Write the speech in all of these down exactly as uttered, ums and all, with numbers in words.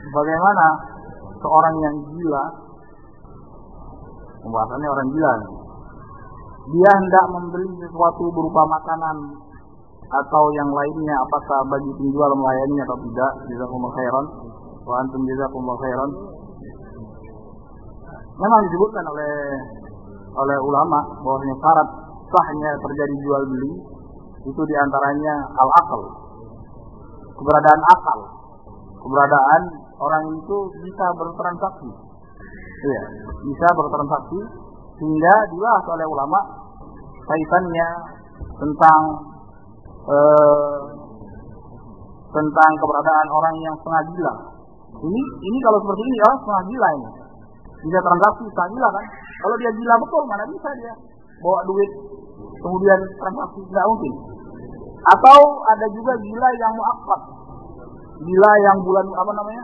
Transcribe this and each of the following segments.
bagaimana seorang yang gila, pembahasannya orang gila, dia hendak membeli sesuatu berupa makanan atau yang lainnya, apakah bagi penjual melayani atau tidak? Jazakumullah khairan wa antum jazakumullah khairan. Memang disebutkan oleh oleh ulama bahwasanya syarat sahnya terjadi jual beli itu diantaranya al-aql, keberadaan akal, keberadaan orang itu bisa bertransaksi, iya, bisa bertransaksi, sehingga dibahas oleh ulama kaitannya tentang eh, tentang keberadaan orang yang setengah gila. Ini ini kalau seperti ini orang setengah gila ini bisa transaksi setengah gila kan? Kalau dia gila betul mana bisa dia bawa duit kemudian transaksi, tidak mungkin. Atau ada juga gila yang muakkad, gila yang bulan apa namanya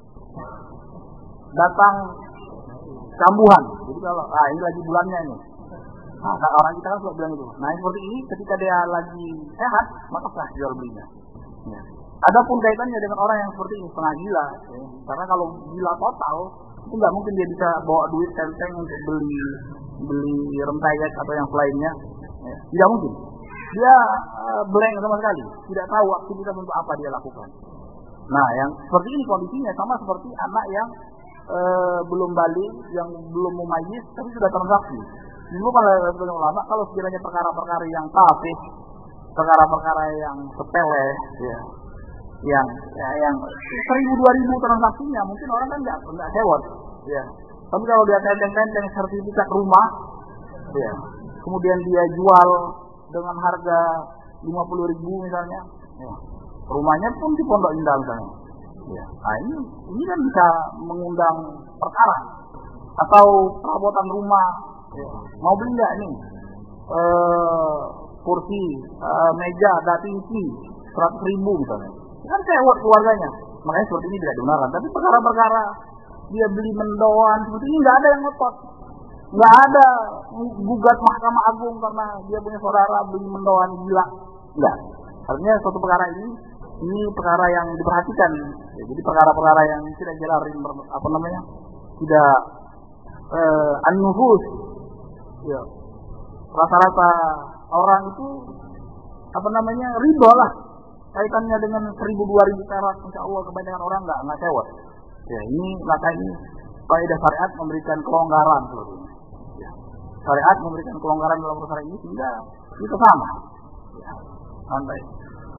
datang kambuhan. Jadi kalau ah ini lagi bulannya ini, nah, orang kita kan suka bilang itu. Nah seperti ini ketika dia lagi sehat maka sah jual belinya. Ya. Adapun kaitannya dengan orang yang seperti ini setengah gila, ya. Karena kalau gila total itu nggak mungkin dia bisa bawa duit tenteng untuk beli beli rempeyek atau yang lainnya, ya. Tidak mungkin. Dia uh, blank sama sekali, tidak tahu aktivitas untuk apa dia lakukan. Nah yang seperti ini kondisinya sama seperti anak yang uh, belum balik, yang belum mumayyiz tapi sudah transaksi. Dulu kalau ulama kalau sekiranya perkara-perkara yang tafsir, perkara-perkara yang sepele, ya, yang ya, yang seribu dua ribu transaksinya mungkin orang kan nggak nggak sewot, ya. Tapi kalau dia tenteng-tenteng sertifikat rumah, ya, kemudian dia jual dengan harga lima puluh ribu misalnya, ya, rumahnya pun di Pondok Indah misalnya, ya. Nah ini ini kan bisa mengundang perkara atau perabotan rumah, ya. Mau beli nggak nih e, kursi, e, meja, datingki seratus ribu misalnya, kan sewot keluarganya. Makanya seperti ini tidak dibenarkan. Tapi perkara-perkara dia beli mendoan seperti ini nggak ada yang ngotot, nggak ada gugat Mahkamah Agung karena dia punya saudara beli mendoan gila, nggak. Artinya suatu perkara ini ini perkara yang diperhatikan, ya, jadi perkara-perkara yang tidak jelas apa namanya tidak eh, an-nufus, ya, rata-rata orang itu apa namanya ridho lah kaitannya dengan seribu dua ribu perak, insya Allah kebanyakan orang nggak nggak sewot. Ya ini maka ini kaidah syariat memberikan kelonggaran sebetulnya. Ya. Syariat memberikan kelonggaran dalam perkara ini sehingga itu sama. Ya. Santai.